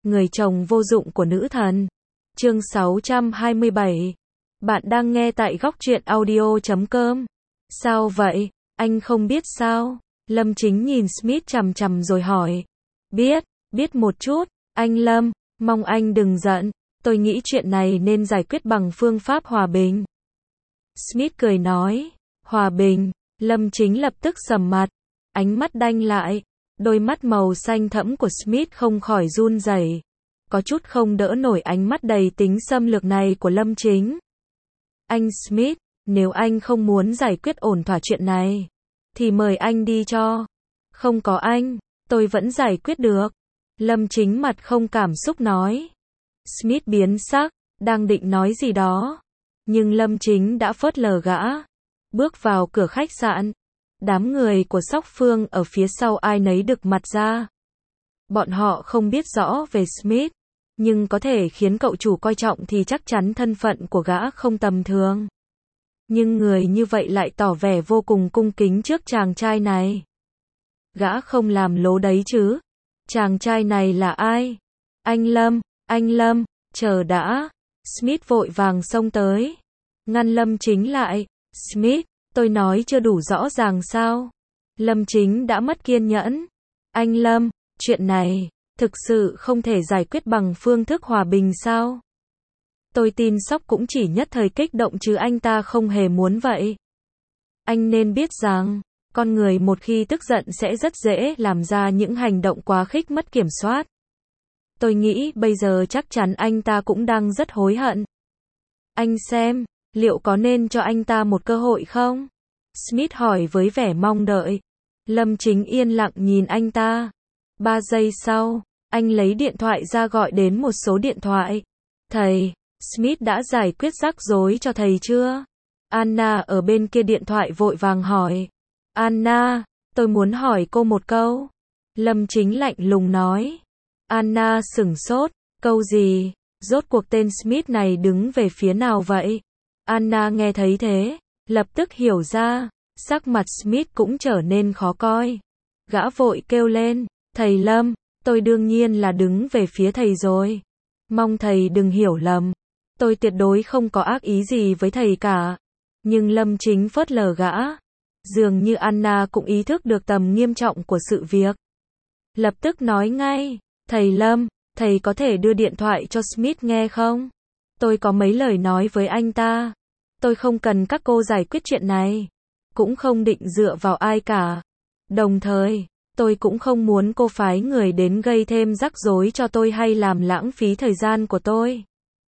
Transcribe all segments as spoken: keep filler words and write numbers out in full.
Người chồng vô dụng của nữ thần. Chương sáu trăm hai mươi bảy. Bạn đang nghe tại góc truyện audio chấm com. Sao vậy? Anh không biết sao? Lâm Chính nhìn Smith chằm chằm rồi hỏi. Biết, biết một chút. Anh Lâm, mong anh đừng giận. Tôi nghĩ chuyện này nên giải quyết bằng phương pháp hòa bình. Smith cười nói. Hòa bình. Lâm Chính lập tức sầm mặt. Ánh mắt đanh lại. Đôi mắt màu xanh thẫm của Smith không khỏi run rẩy, có chút không đỡ nổi ánh mắt đầy tính xâm lược này của Lâm Chính. Anh Smith, nếu anh không muốn giải quyết ổn thỏa chuyện này, thì mời anh đi cho. Không có anh, tôi vẫn giải quyết được. Lâm Chính mặt không cảm xúc nói. Smith biến sắc, đang định nói gì đó. Nhưng Lâm Chính đã phớt lờ gã. Bước vào cửa khách sạn. Đám người của Sóc Phương ở phía sau ai nấy đực mặt ra. Bọn họ không biết rõ về Smith, nhưng có thể khiến cậu chủ coi trọng thì chắc chắn thân phận của gã không tầm thường. Nhưng người như vậy lại tỏ vẻ vô cùng cung kính trước chàng trai này. Gã không làm lố đấy chứ. Chàng trai này là ai? Anh Lâm, anh Lâm, chờ đã. Smith vội vàng xông tới. Ngăn Lâm Chính lại. Smith, tôi nói chưa đủ rõ ràng sao? Lâm Chính đã mất kiên nhẫn. Anh Lâm, chuyện này, thực sự không thể giải quyết bằng phương thức hòa bình sao? Tôi tin Sóc cũng chỉ nhất thời kích động chứ anh ta không hề muốn vậy. Anh nên biết rằng, con người một khi tức giận sẽ rất dễ làm ra những hành động quá khích mất kiểm soát. Tôi nghĩ bây giờ chắc chắn anh ta cũng đang rất hối hận. Anh xem, liệu có nên cho anh ta một cơ hội không? Smith hỏi với vẻ mong đợi. Lâm Chính yên lặng nhìn anh ta. Ba giây sau, anh lấy điện thoại ra gọi đến một số điện thoại. Thầy, Smith đã giải quyết rắc rối cho thầy chưa? Anna ở bên kia điện thoại vội vàng hỏi. Anna, tôi muốn hỏi cô một câu. Lâm Chính lạnh lùng nói. Anna sửng sốt. Câu gì? Rốt cuộc tên Smith này đứng về phía nào vậy? Anna nghe thấy thế, lập tức hiểu ra, sắc mặt Smith cũng trở nên khó coi. Gã vội kêu lên, thầy Lâm, tôi đương nhiên là đứng về phía thầy rồi. Mong thầy đừng hiểu lầm, tôi tuyệt đối không có ác ý gì với thầy cả. Nhưng Lâm Chính phớt lờ gã. Dường như Anna cũng ý thức được tầm nghiêm trọng của sự việc. Lập tức nói ngay, thầy Lâm, thầy có thể đưa điện thoại cho Smith nghe không? Tôi có mấy lời nói với anh ta. Tôi không cần các cô giải quyết chuyện này. Cũng không định dựa vào ai cả. Đồng thời, tôi cũng không muốn cô phái người đến gây thêm rắc rối cho tôi hay làm lãng phí thời gian của tôi.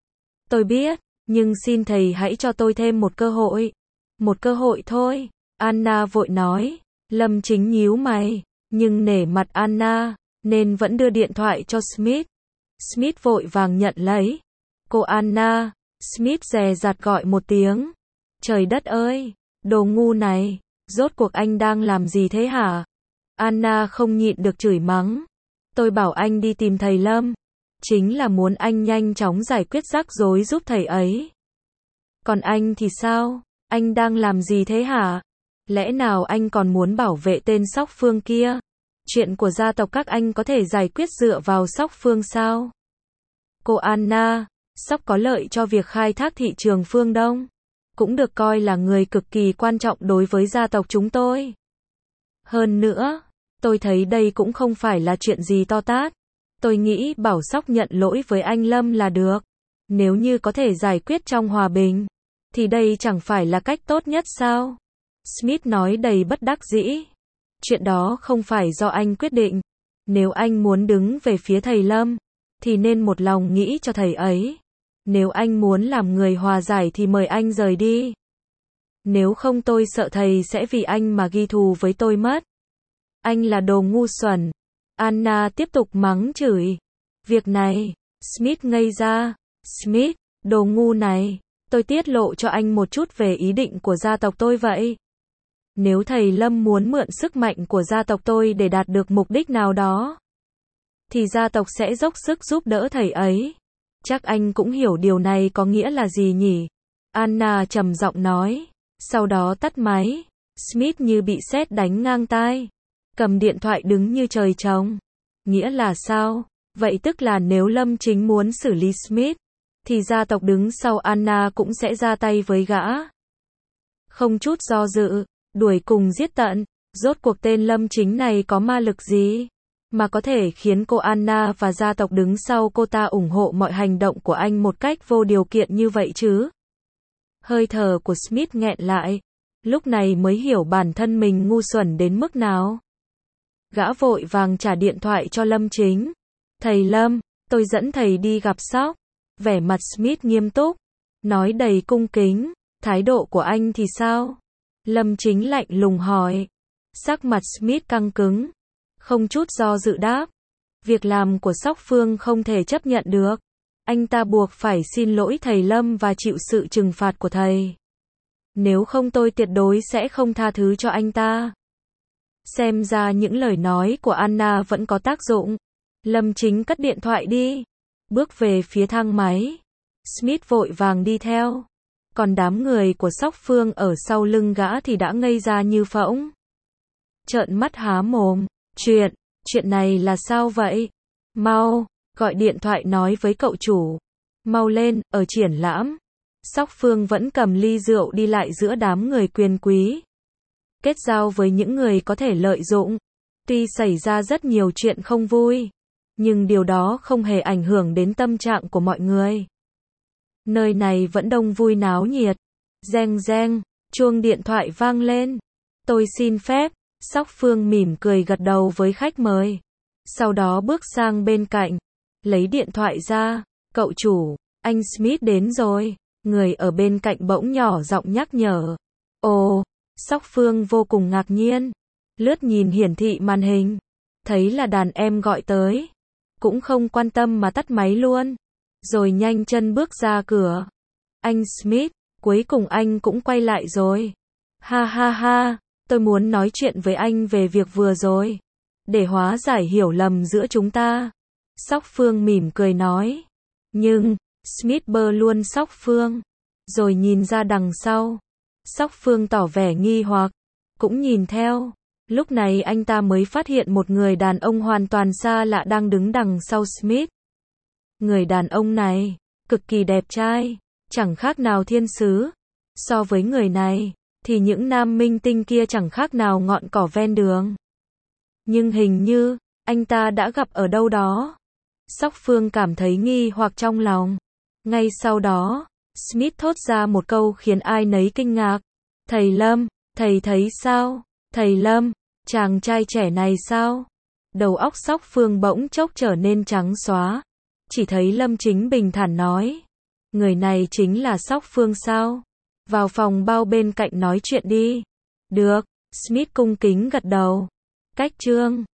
Tôi biết, nhưng xin thầy hãy cho tôi thêm một cơ hội. Một cơ hội thôi. Anna vội nói. Lâm Chính nhíu mày, nhưng nể mặt Anna, nên vẫn đưa điện thoại cho Smith. Smith vội vàng nhận lấy. Cô Anna, Smith dè dặt gọi một tiếng. Trời đất ơi, đồ ngu này, rốt cuộc anh đang làm gì thế hả? Anna không nhịn được chửi mắng. Tôi bảo anh đi tìm thầy Lâm, chính là muốn anh nhanh chóng giải quyết rắc rối giúp thầy ấy. Còn anh thì sao? Anh đang làm gì thế hả? Lẽ nào anh còn muốn bảo vệ tên Sóc Phương kia? Chuyện của gia tộc các anh có thể giải quyết dựa vào Sóc Phương sao? Cô Anna, Sóc có lợi cho việc khai thác thị trường phương Đông, cũng được coi là người cực kỳ quan trọng đối với gia tộc chúng tôi. Hơn nữa, tôi thấy đây cũng không phải là chuyện gì to tát. Tôi nghĩ bảo Sóc nhận lỗi với anh Lâm là được. Nếu như có thể giải quyết trong hòa bình, thì đây chẳng phải là cách tốt nhất sao? Smith nói đầy bất đắc dĩ. Chuyện đó không phải do anh quyết định. Nếu anh muốn đứng về phía thầy Lâm, thì nên một lòng nghĩ cho thầy ấy. Nếu anh muốn làm người hòa giải thì mời anh rời đi. Nếu không tôi sợ thầy sẽ vì anh mà ghi thù với tôi mất. Anh là đồ ngu xuẩn. Anna tiếp tục mắng chửi. Việc này, Smith ngây ra. Smith, đồ ngu này, tôi tiết lộ cho anh một chút về ý định của gia tộc tôi vậy. Nếu thầy Lâm muốn mượn sức mạnh của gia tộc tôi để đạt được mục đích nào đó, thì gia tộc sẽ dốc sức giúp đỡ thầy ấy. Chắc anh cũng hiểu điều này có nghĩa là gì nhỉ? Anna trầm giọng nói. Sau đó tắt máy. Smith như bị sét đánh ngang tai. Cầm điện thoại đứng như trời trồng. Nghĩa là sao? Vậy tức là nếu Lâm Chính muốn xử lý Smith, thì gia tộc đứng sau Anna cũng sẽ ra tay với gã. Không chút do dự, đuổi cùng giết tận. Rốt cuộc tên Lâm Chính này có ma lực gì mà có thể khiến cô Anna và gia tộc đứng sau cô ta ủng hộ mọi hành động của anh một cách vô điều kiện như vậy chứ? Hơi thở của Smith nghẹn lại, lúc này mới hiểu bản thân mình ngu xuẩn đến mức nào. Gã vội vàng trả điện thoại cho Lâm Chính. Thầy Lâm, tôi dẫn thầy đi gặp Sóc. Vẻ mặt Smith nghiêm túc, nói đầy cung kính. Thái độ của anh thì sao? Lâm Chính lạnh lùng hỏi. Sắc mặt Smith căng cứng, không chút do dự đáp. Việc làm của Sóc Phương không thể chấp nhận được. Anh ta buộc phải xin lỗi thầy Lâm và chịu sự trừng phạt của thầy. Nếu không tôi tuyệt đối sẽ không tha thứ cho anh ta. Xem ra những lời nói của Anna vẫn có tác dụng. Lâm Chính cất điện thoại đi, bước về phía thang máy. Smith vội vàng đi theo. Còn đám người của Sóc Phương ở sau lưng gã thì đã ngây ra như phỗng. Trợn mắt há mồm. Chuyện, chuyện này là sao vậy? Mau, gọi điện thoại nói với cậu chủ. Mau lên, ở triển lãm. Sóc Phương vẫn cầm ly rượu đi lại giữa đám người quyền quý. Kết giao với những người có thể lợi dụng. Tuy xảy ra rất nhiều chuyện không vui, nhưng điều đó không hề ảnh hưởng đến tâm trạng của mọi người. Nơi này vẫn đông vui náo nhiệt. Reng reng, chuông điện thoại vang lên. Tôi xin phép. Sóc Phương mỉm cười gật đầu với khách mời. Sau đó bước sang bên cạnh, lấy điện thoại ra. Cậu chủ, anh Smith đến rồi. Người ở bên cạnh bỗng nhỏ giọng nhắc nhở. Ồ, Sóc Phương vô cùng ngạc nhiên. Lướt nhìn hiển thị màn hình, thấy là đàn em gọi tới. Cũng không quan tâm mà tắt máy luôn. Rồi nhanh chân bước ra cửa. Anh Smith, cuối cùng anh cũng quay lại rồi. Ha ha ha, tôi muốn nói chuyện với anh về việc vừa rồi. Để hóa giải hiểu lầm giữa chúng ta. Sóc Phương mỉm cười nói. Nhưng, Smith bơ luôn Sóc Phương. Rồi nhìn ra đằng sau. Sóc Phương tỏ vẻ nghi hoặc. Cũng nhìn theo. Lúc này anh ta mới phát hiện một người đàn ông hoàn toàn xa lạ đang đứng đằng sau Smith. Người đàn ông này, cực kỳ đẹp trai, chẳng khác nào thiên sứ. So với người này, thì những nam minh tinh kia chẳng khác nào ngọn cỏ ven đường. Nhưng hình như, anh ta đã gặp ở đâu đó. Sóc Phương cảm thấy nghi hoặc trong lòng. Ngay sau đó, Smith thốt ra một câu khiến ai nấy kinh ngạc. Thầy Lâm, thầy thấy sao? Thầy Lâm, chàng trai trẻ này sao? Đầu óc Sóc Phương bỗng chốc trở nên trắng xóa. Chỉ thấy Lâm Chính bình thản nói. Người này chính là Sóc Phương sao? Vào phòng bao bên cạnh nói chuyện đi. Được, Smith cung kính gật đầu. Cách chương